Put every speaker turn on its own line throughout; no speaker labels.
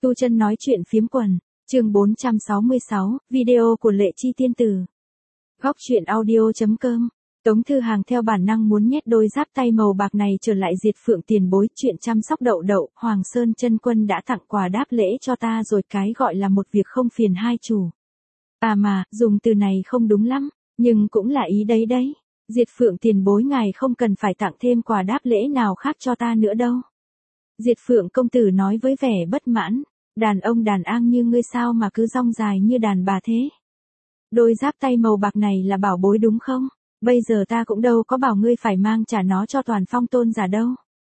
Tu Chân nói chuyện phiếm quần, chương 466, video của Lệ Chi Tiên Tử. Góc truyện audio.com. Tống Thư Hàng theo bản năng muốn nhét đôi giáp tay màu bạc này trở lại Diệt Phượng tiền bối. Chuyện chăm sóc đậu đậu, Hoàng Sơn chân quân đã tặng quà đáp lễ cho ta rồi, cái gọi là một việc không phiền hai chủ. À mà, dùng từ này không đúng lắm, nhưng cũng là ý đấy đấy. Diệt Phượng tiền bối ngài không cần phải tặng thêm quà đáp lễ nào khác cho ta nữa đâu. Diệt Phượng công tử nói với vẻ bất mãn. Đàn ông đàn ang như ngươi sao mà cứ rong dài như đàn bà thế? Đôi giáp tay màu bạc này là bảo bối đúng không? Bây giờ ta cũng đâu có bảo ngươi phải mang trả nó cho Toàn Phong tôn giả đâu.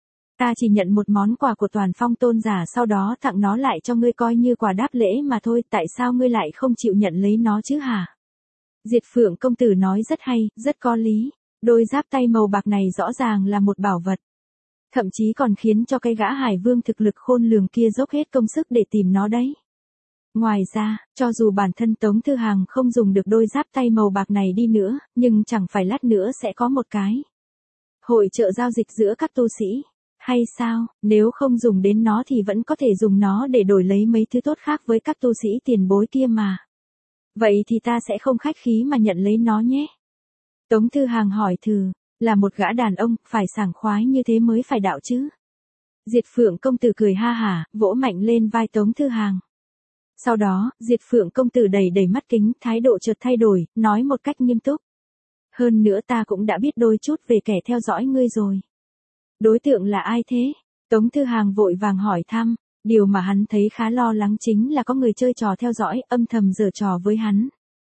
Ta chỉ nhận một món quà của Toàn Phong tôn giả, sau đó tặng nó lại cho ngươi coi như quà đáp lễ mà thôi. Tại sao ngươi lại không chịu nhận lấy nó chứ hả? Diệt Phượng công tử nói rất hay, rất có lý. Đôi giáp tay màu bạc này rõ ràng là một bảo vật. Thậm chí còn khiến cho cái gã Hải Vương thực lực khôn lường kia dốc hết công sức để tìm nó đấy. Ngoài ra, cho dù bản thân Tống Thư Hàng không dùng được đôi giáp tay màu bạc này đi nữa, nhưng chẳng phải lát nữa sẽ có một cái hội chợ giao dịch giữa các tu sĩ. Hay sao, nếu không dùng đến nó thì vẫn có thể dùng nó để đổi lấy mấy thứ tốt khác với các tu sĩ tiền bối kia mà. Vậy thì ta sẽ không khách khí mà nhận lấy nó nhé. Tống Thư Hàng hỏi thử. Là một gã đàn ông, phải sảng khoái như thế mới phải đạo chứ. Diệt Phượng công tử cười ha hả, vỗ mạnh lên vai Tống Thư Hàng. Sau đó, Diệt Phượng công tử đẩy đẩy mắt kính, thái độ chợt thay đổi, nói một cách nghiêm túc. Hơn nữa ta cũng đã biết đôi chút về kẻ theo dõi ngươi rồi. Đối tượng là ai thế? Tống Thư Hàng vội vàng hỏi thăm, điều mà hắn thấy khá lo lắng chính là có người chơi trò theo dõi, âm thầm giở trò với hắn.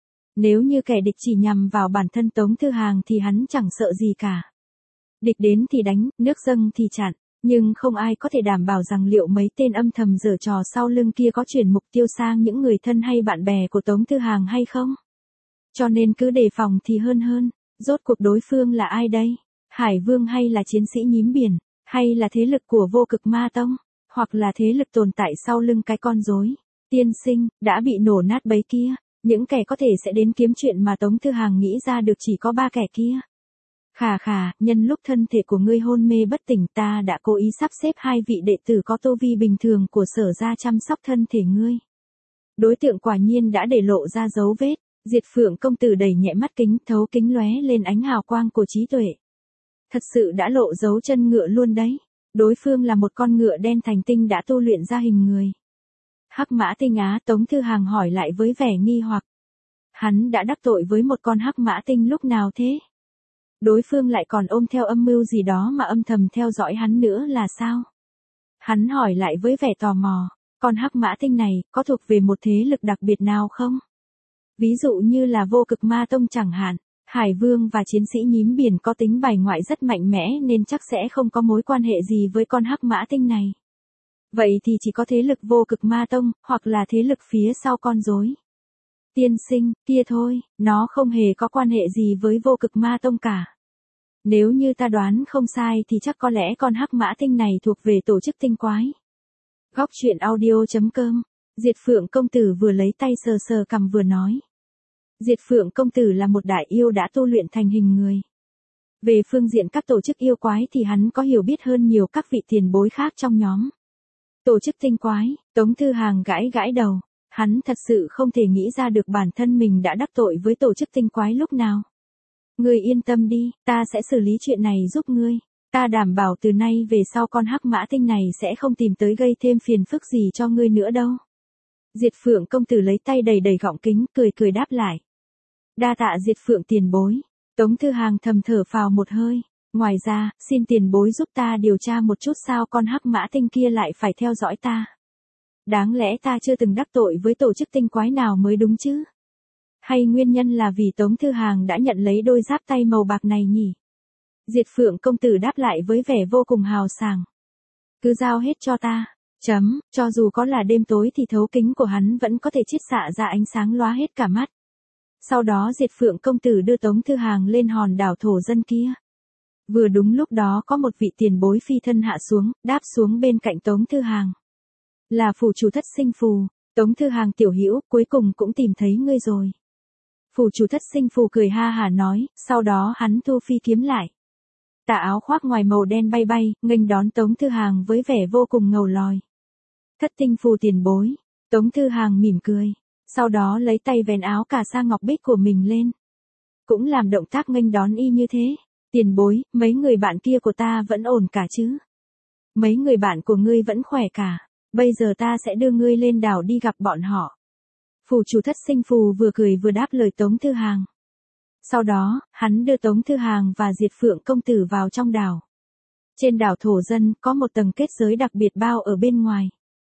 Nếu như kẻ địch chỉ nhằm vào bản thân Tống Thư Hàng thì hắn chẳng sợ gì cả. Địch đến thì đánh, nước dâng thì chặn, nhưng không ai có thể đảm bảo rằng liệu mấy tên âm thầm giở trò sau lưng kia có chuyển mục tiêu sang những người thân hay bạn bè của Tống Thư Hàng hay không. Cho nên cứ đề phòng thì hơn. Rốt cuộc đối phương là ai đây? Hải Vương hay là chiến sĩ nhím biển, hay là thế lực của Vô Cực Ma Tông, hoặc là thế lực tồn tại sau lưng cái con rối tiên sinh đã bị nổ nát bấy kia. Những kẻ có thể sẽ đến kiếm chuyện mà Tống Thư Hàng nghĩ ra được chỉ có 3 kẻ kia. Khà, nhân lúc thân thể của ngươi hôn mê bất tỉnh, ta đã cố ý sắp xếp 2 vị đệ tử có tu vi bình thường của Sở ra chăm sóc thân thể ngươi. Đối tượng quả nhiên đã để lộ ra dấu vết. Diệt Phượng công tử đẩy nhẹ mắt kính, thấu kính lóe lên ánh hào quang của trí tuệ. Thật sự đã lộ dấu chân ngựa luôn đấy. Đối phương là một con ngựa đen thành tinh đã tu luyện ra hình người. Hắc Mã Tinh á? Tống Thư Hàng hỏi lại với vẻ nghi hoặc. Hắn đã đắc tội với một con Hắc Mã Tinh lúc nào thế? Đối phương lại còn ôm theo âm mưu gì đó mà âm thầm theo dõi hắn nữa là sao? Hắn hỏi lại với vẻ tò mò, con Hắc Mã Tinh này có thuộc về một thế lực đặc biệt nào không? Ví dụ như là Vô Cực Ma Tông chẳng hạn. Hải Vương và chiến sĩ nhím biển có tính bài ngoại rất mạnh mẽ nên chắc sẽ không có mối quan hệ gì với con Hắc Mã Tinh này. Vậy thì chỉ có thế lực Vô Cực Ma Tông, hoặc là thế lực phía sau con rối tiên sinh kia thôi, nó không hề có quan hệ gì với Vô Cực Ma Tông cả. Nếu như ta đoán không sai thì chắc có lẽ con Hắc Mã Tinh này thuộc về tổ chức tinh quái. Góc truyện audio.com. Diệt Phượng công tử vừa lấy tay sờ sờ cằm vừa nói. Diệt Phượng công tử là một đại yêu đã tu luyện thành hình người. Về phương diện các tổ chức yêu quái thì hắn có hiểu biết hơn nhiều các vị tiền bối khác trong nhóm. Tổ chức tinh quái, Tống Thư Hàng gãi gãi đầu. Hắn thật sự không thể nghĩ ra được bản thân mình đã đắc tội với tổ chức tinh quái lúc nào. Ngươi yên tâm đi, ta sẽ xử lý chuyện này giúp ngươi. Ta đảm bảo từ nay về sau con Hắc Mã Tinh này sẽ không tìm tới gây thêm phiền phức gì cho ngươi nữa đâu. Diệt Phượng công tử lấy tay đầy đầy gọng kính, cười đáp lại. Đa tạ Diệt Phượng tiền bối. Tống Thư Hàng thầm thở phào một hơi. Ngoài ra, xin tiền bối giúp ta điều tra một chút sao con Hắc Mã Tinh kia lại phải theo dõi ta. Đáng lẽ ta chưa từng đắc tội với tổ chức tinh quái nào mới đúng chứ? Hay nguyên nhân là vì Tống Thư Hàng đã nhận lấy đôi giáp tay màu bạc này nhỉ? Diệt Phượng công tử đáp lại với vẻ vô cùng hào sảng. Cứ giao hết cho ta. Cho dù có là đêm tối thì thấu kính của hắn vẫn có thể chiết xạ ra ánh sáng lóa hết cả mắt. Sau đó Diệt Phượng công tử đưa Tống Thư Hàng lên hòn đảo thổ dân kia. Vừa đúng lúc đó có một vị tiền bối phi thân hạ xuống, đáp xuống bên cạnh Tống Thư Hàng. Là phủ chủ Thất Sinh Phù. Tống Thư Hàng tiểu hữu, cuối cùng cũng tìm thấy ngươi rồi. Phủ chủ Thất Sinh Phù cười ha hả nói, sau đó hắn thu phi kiếm lại. Tà áo khoác ngoài màu đen bay bay, nghênh đón Tống Thư Hàng với vẻ vô cùng ngầu lòi. Thất tinh phù tiền bối. Tống Thư Hàng mỉm cười. Sau đó lấy tay vén áo cà sa ngọc bích của mình lên. Cũng làm động tác nghênh đón y như thế. Tiền bối, mấy người bạn kia của ta vẫn ổn cả chứ? Mấy người bạn của ngươi vẫn khỏe cả. Bây giờ ta sẽ đưa ngươi lên đảo đi gặp bọn họ. Phù chủ Thất Sinh Phù vừa cười vừa đáp lời Tống Thư Hàng. Sau đó, hắn đưa Tống Thư Hàng và Diệt Phượng công tử vào trong đảo. Trên đảo thổ dân có một tầng kết giới đặc biệt bao ở bên ngoài.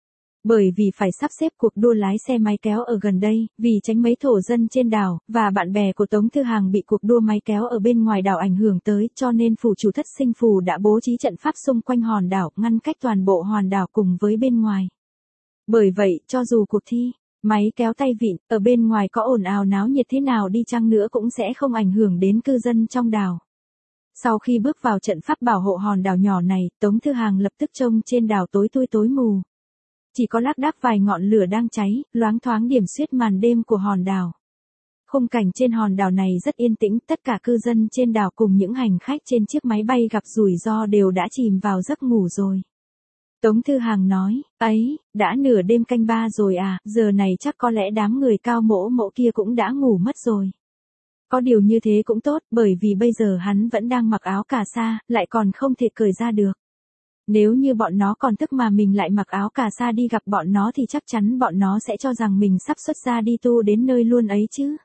Bởi vì phải sắp xếp cuộc đua lái xe máy kéo ở gần đây, vì tránh mấy thổ dân trên đảo, và bạn bè của Tống Thư Hàng bị cuộc đua máy kéo ở bên ngoài đảo ảnh hưởng tới, cho nên phù chủ Thất Sinh Phù đã bố trí trận pháp xung quanh hòn đảo, ngăn cách toàn bộ hòn đảo cùng với bên ngoài. Bởi vậy, cho dù cuộc thi, máy kéo tay vịn, ở bên ngoài có ồn ào náo nhiệt thế nào đi chăng nữa cũng sẽ không ảnh hưởng đến cư dân trong đảo. Sau khi bước vào trận pháp bảo hộ hòn đảo nhỏ này, Tống Thư Hàng lập tức trông trên đảo tối thui tối mù. Chỉ có lác đác vài ngọn lửa đang cháy, loáng thoáng điểm xuyết màn đêm của hòn đảo. Khung cảnh trên hòn đảo này rất yên tĩnh, tất cả cư dân trên đảo cùng những hành khách trên chiếc máy bay gặp rủi ro đều đã chìm vào giấc ngủ rồi. Tống Thư Hàng nói, ấy, đã nửa đêm canh 3 rồi à, giờ này chắc có lẽ đám người cao mỗ mỗ kia cũng đã ngủ mất rồi. Có điều như thế cũng tốt, bởi vì bây giờ hắn vẫn đang mặc áo cà sa, lại còn không thể cởi ra được. Nếu như bọn nó còn thức mà mình lại mặc áo cà sa đi gặp bọn nó thì chắc chắn bọn nó sẽ cho rằng mình sắp xuất gia đi tu đến nơi luôn ấy chứ.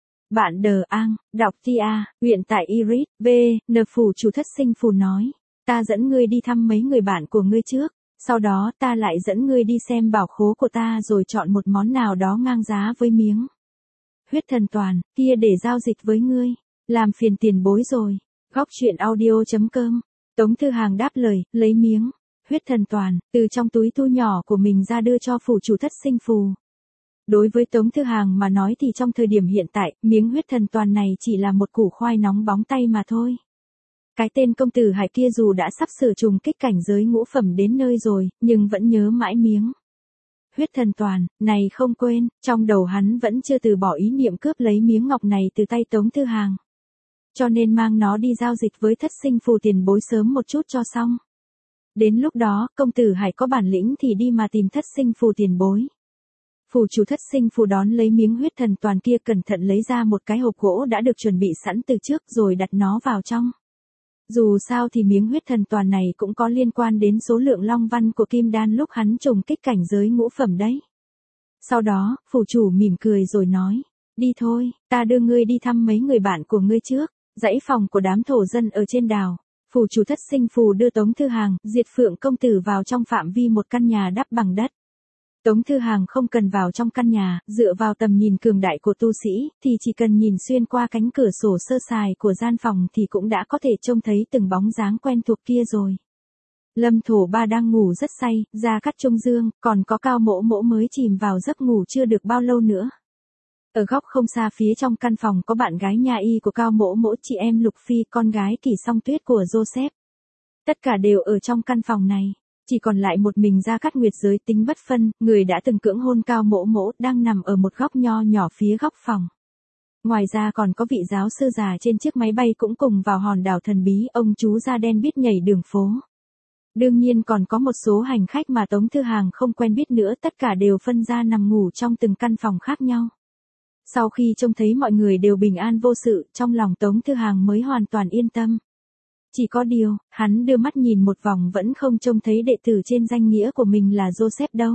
Bạn Đờ Ang, đọc Tia, huyện tại Iris, V, N Phù chủ Thất Sinh Phù nói. Ta dẫn ngươi đi thăm mấy người bạn của ngươi trước, sau đó ta lại dẫn ngươi đi xem bảo khố của ta rồi chọn một món nào đó ngang giá với miếng huyết thần toàn, kia để giao dịch với ngươi. Làm phiền tiền bối rồi. Góc truyện audio.com. Tống Thư Hàng đáp lời, lấy miếng huyết thần toàn từ trong túi thu nhỏ của mình ra đưa cho phù chủ Thất Sinh Phù. Đối với Tống Thư Hàng mà nói thì trong thời điểm hiện tại, miếng huyết thần toàn này chỉ là một củ khoai nóng bóng tay mà thôi. Cái tên công tử Hải kia dù đã sắp sửa trùng kích cảnh giới ngũ phẩm đến nơi rồi, nhưng vẫn nhớ mãi miếng huyết thần toàn này không quên, trong đầu hắn vẫn chưa từ bỏ ý niệm cướp lấy miếng ngọc này từ tay Tống Thư Hàng. Cho nên mang nó đi giao dịch với Thất Sinh Phù tiền bối sớm một chút cho xong. Đến lúc đó, công tử Hải có bản lĩnh thì đi mà tìm Thất Sinh Phù tiền bối. Phù chủ Thất Sinh Phù đón lấy miếng huyết thần toàn kia, cẩn thận lấy ra một cái hộp gỗ đã được chuẩn bị sẵn từ trước rồi đặt nó vào trong. Dù sao thì miếng huyết thần toàn này cũng có liên quan đến số lượng long văn của kim đan lúc hắn trùng kích cảnh giới ngũ phẩm đấy. Sau đó, phù chủ mỉm cười rồi nói, đi thôi, ta đưa ngươi đi thăm mấy người bạn của ngươi trước. Dãy phòng của đám thổ dân ở trên đảo. Phù chủ Thất Sinh Phù đưa Tống Thư Hàng, Diệt Phượng công tử vào trong phạm vi một căn nhà đắp bằng đất. Tống Thư Hàng không cần vào trong căn nhà, dựa vào tầm nhìn cường đại của tu sĩ, thì chỉ cần nhìn xuyên qua cánh cửa sổ sơ sài của gian phòng thì cũng đã có thể trông thấy từng bóng dáng quen thuộc kia rồi. Lâm Thổ Ba đang ngủ rất say, Gia Cát Trung Dương, còn có Cao Mỗ Mỗ mới chìm vào giấc ngủ chưa được bao lâu nữa. Ở góc không xa phía trong căn phòng có bạn gái nha y của Cao Mỗ Mỗ, chị em Lục Phi, con gái Kỳ Song Tuyết của Joseph. Tất cả đều ở trong căn phòng này. Chỉ còn lại một mình Gia Cát Nguyệt giới tính bất phân, người đã từng cưỡng hôn Cao Mỗ Mỗ, đang nằm ở một góc nho nhỏ phía góc phòng. Ngoài ra còn có vị giáo sư già trên chiếc máy bay cũng cùng vào hòn đảo thần bí, ông chú da đen biết nhảy đường phố. Đương nhiên còn có một số hành khách mà Tống Thư Hàng không quen biết nữa, tất cả đều phân ra nằm ngủ trong từng căn phòng khác nhau. Sau khi trông thấy mọi người đều bình an vô sự, trong lòng Tống Thư Hàng mới hoàn toàn yên tâm. Chỉ có điều, hắn đưa mắt nhìn một vòng vẫn không trông thấy đệ tử trên danh nghĩa của mình là Joseph đâu.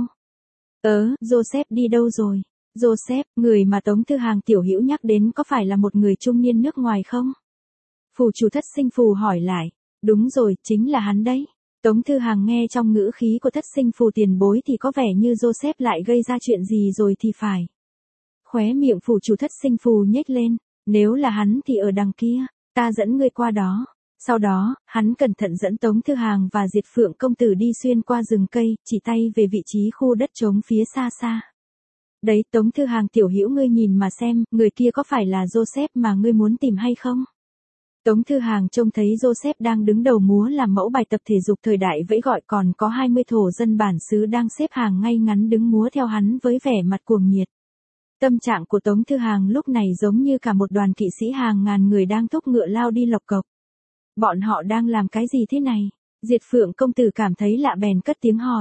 Joseph đi đâu rồi? Joseph, người mà Tống Thư Hàng tiểu hữu nhắc đến có phải là một người trung niên nước ngoài không? Phù chủ Thất Sinh Phù hỏi lại. Đúng rồi, chính là hắn đấy. Tống Thư Hàng nghe trong ngữ khí của Thất Sinh Phù tiền bối thì có vẻ như Joseph lại gây ra chuyện gì rồi thì phải. Khóe miệng phù chủ Thất Sinh Phù nhếch lên, nếu là hắn thì ở đằng kia, ta dẫn ngươi qua đó. Sau đó, hắn cẩn thận dẫn Tống Thư Hàng và Diệt Phượng công tử đi xuyên qua rừng cây, chỉ tay về vị trí khu đất trống phía xa xa. Đấy, Tống Thư Hàng tiểu hữu, ngươi nhìn mà xem, người kia có phải là Joseph mà ngươi muốn tìm hay không? Tống Thư Hàng trông thấy Joseph đang đứng đầu múa làm mẫu bài tập thể dục thời đại vẫy gọi, còn có 20 thổ dân bản xứ đang xếp hàng ngay ngắn đứng múa theo hắn với vẻ mặt cuồng nhiệt. Tâm trạng của Tống Thư Hàng lúc này giống như cả một đoàn kỵ sĩ hàng ngàn người đang thúc ngựa lao đi lộc cộc. Bọn họ đang làm cái gì thế này? Diệt Phượng công tử cảm thấy lạ bèn cất tiếng hỏi.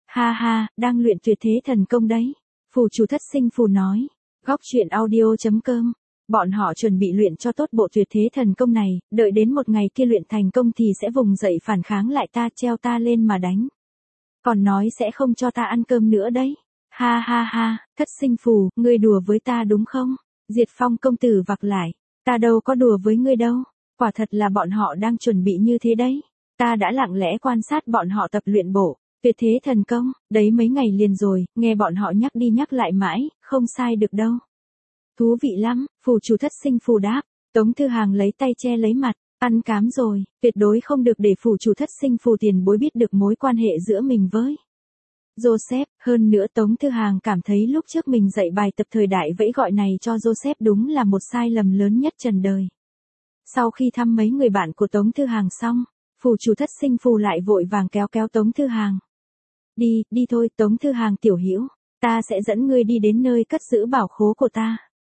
Ha ha, đang luyện tuyệt thế thần công đấy. Phù chủ thất sinh phù nói. Góc chuyện audio.com. Bọn họ chuẩn bị luyện cho tốt bộ tuyệt thế thần công này, đợi đến một ngày kia luyện thành công thì sẽ vùng dậy phản kháng lại ta, treo ta lên mà đánh. Còn nói sẽ không cho ta ăn cơm nữa đấy. Ha ha ha, thất sinh phù, ngươi đùa với ta đúng không? Diệt Phong công tử vặc lại. Ta đâu có đùa với ngươi đâu. Quả thật là bọn họ đang chuẩn bị như thế đấy. Ta đã lặng lẽ quan sát bọn họ tập luyện bộ tuyệt thế thần công, đấy mấy ngày liền rồi, nghe bọn họ nhắc đi nhắc lại mãi, không sai được đâu. Thú vị lắm, phù chủ thất sinh phù đáp. Tống Thư Hàng lấy tay che lấy mặt, ăn cám rồi, tuyệt đối không được để phù chủ thất sinh phù tiền bối biết được mối quan hệ giữa mình với Joseph. Hơn nữa Tống Thư Hàng cảm thấy lúc trước mình dạy bài tập thời đại vẫy gọi này cho Joseph đúng là một sai lầm lớn nhất trần đời. Sau khi thăm mấy người bạn của Tống Thư Hàng xong, phù chủ thất sinh phù lại vội vàng kéo kéo Tống Thư Hàng. Đi, đi thôi Tống Thư Hàng tiểu hữu, ta sẽ dẫn ngươi đi đến nơi cất giữ bảo khố của ta.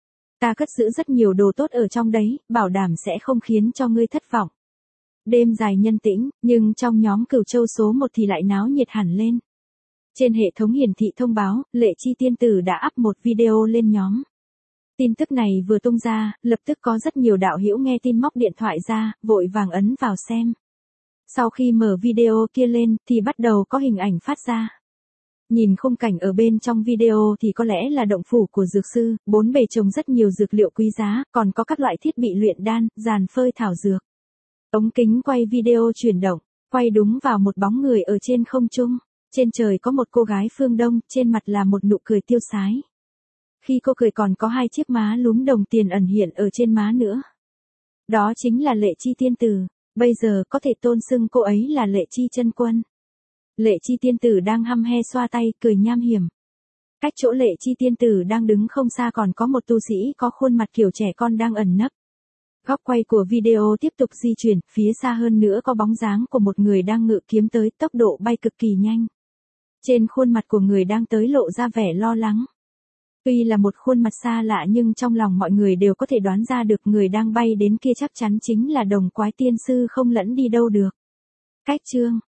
Ta cất giữ rất nhiều đồ tốt ở trong đấy, bảo đảm sẽ không khiến cho ngươi thất vọng. Đêm dài nhân tĩnh, nhưng trong nhóm Cửu Châu số 1 thì lại náo nhiệt hẳn lên. Trên hệ thống hiển thị thông báo, Lệ Chi tiên tử đã up một video lên nhóm. Tin tức này vừa tung ra, lập tức có rất nhiều đạo hữu nghe tin móc điện thoại ra, vội vàng ấn vào xem. Sau khi mở video kia lên, thì bắt đầu có hình ảnh phát ra. Nhìn khung cảnh ở bên trong video thì có lẽ là động phủ của dược sư, bốn bề trồng rất nhiều dược liệu quý giá, còn có các loại thiết bị luyện đan, giàn phơi thảo dược. Ống kính quay video chuyển động, quay đúng vào một bóng người ở trên không trung. Trên trời có một cô gái phương Đông, trên mặt là một nụ cười tiêu sái. Khi cô cười còn có hai chiếc má lúm đồng tiền ẩn hiện ở trên má nữa. Đó chính là Lệ Chi tiên tử, bây giờ có thể tôn xưng cô ấy là Lệ Chi chân quân. Lệ Chi tiên tử đang hăm he xoa tay, cười nham hiểm. Cách chỗ Lệ Chi tiên tử đang đứng không xa còn có một tu sĩ có khuôn mặt kiểu trẻ con đang ẩn nấp. Góc quay của video tiếp tục di chuyển, phía xa hơn nữa có bóng dáng của một người đang ngự kiếm tới, tốc độ bay cực kỳ nhanh. Trên khuôn mặt của người đang tới lộ ra vẻ lo lắng. Tuy là một khuôn mặt xa lạ nhưng trong lòng mọi người đều có thể đoán ra được người đang bay đến kia chắc chắn chính là Đồng Quái tiên sư không lẫn đi đâu được. Cách chương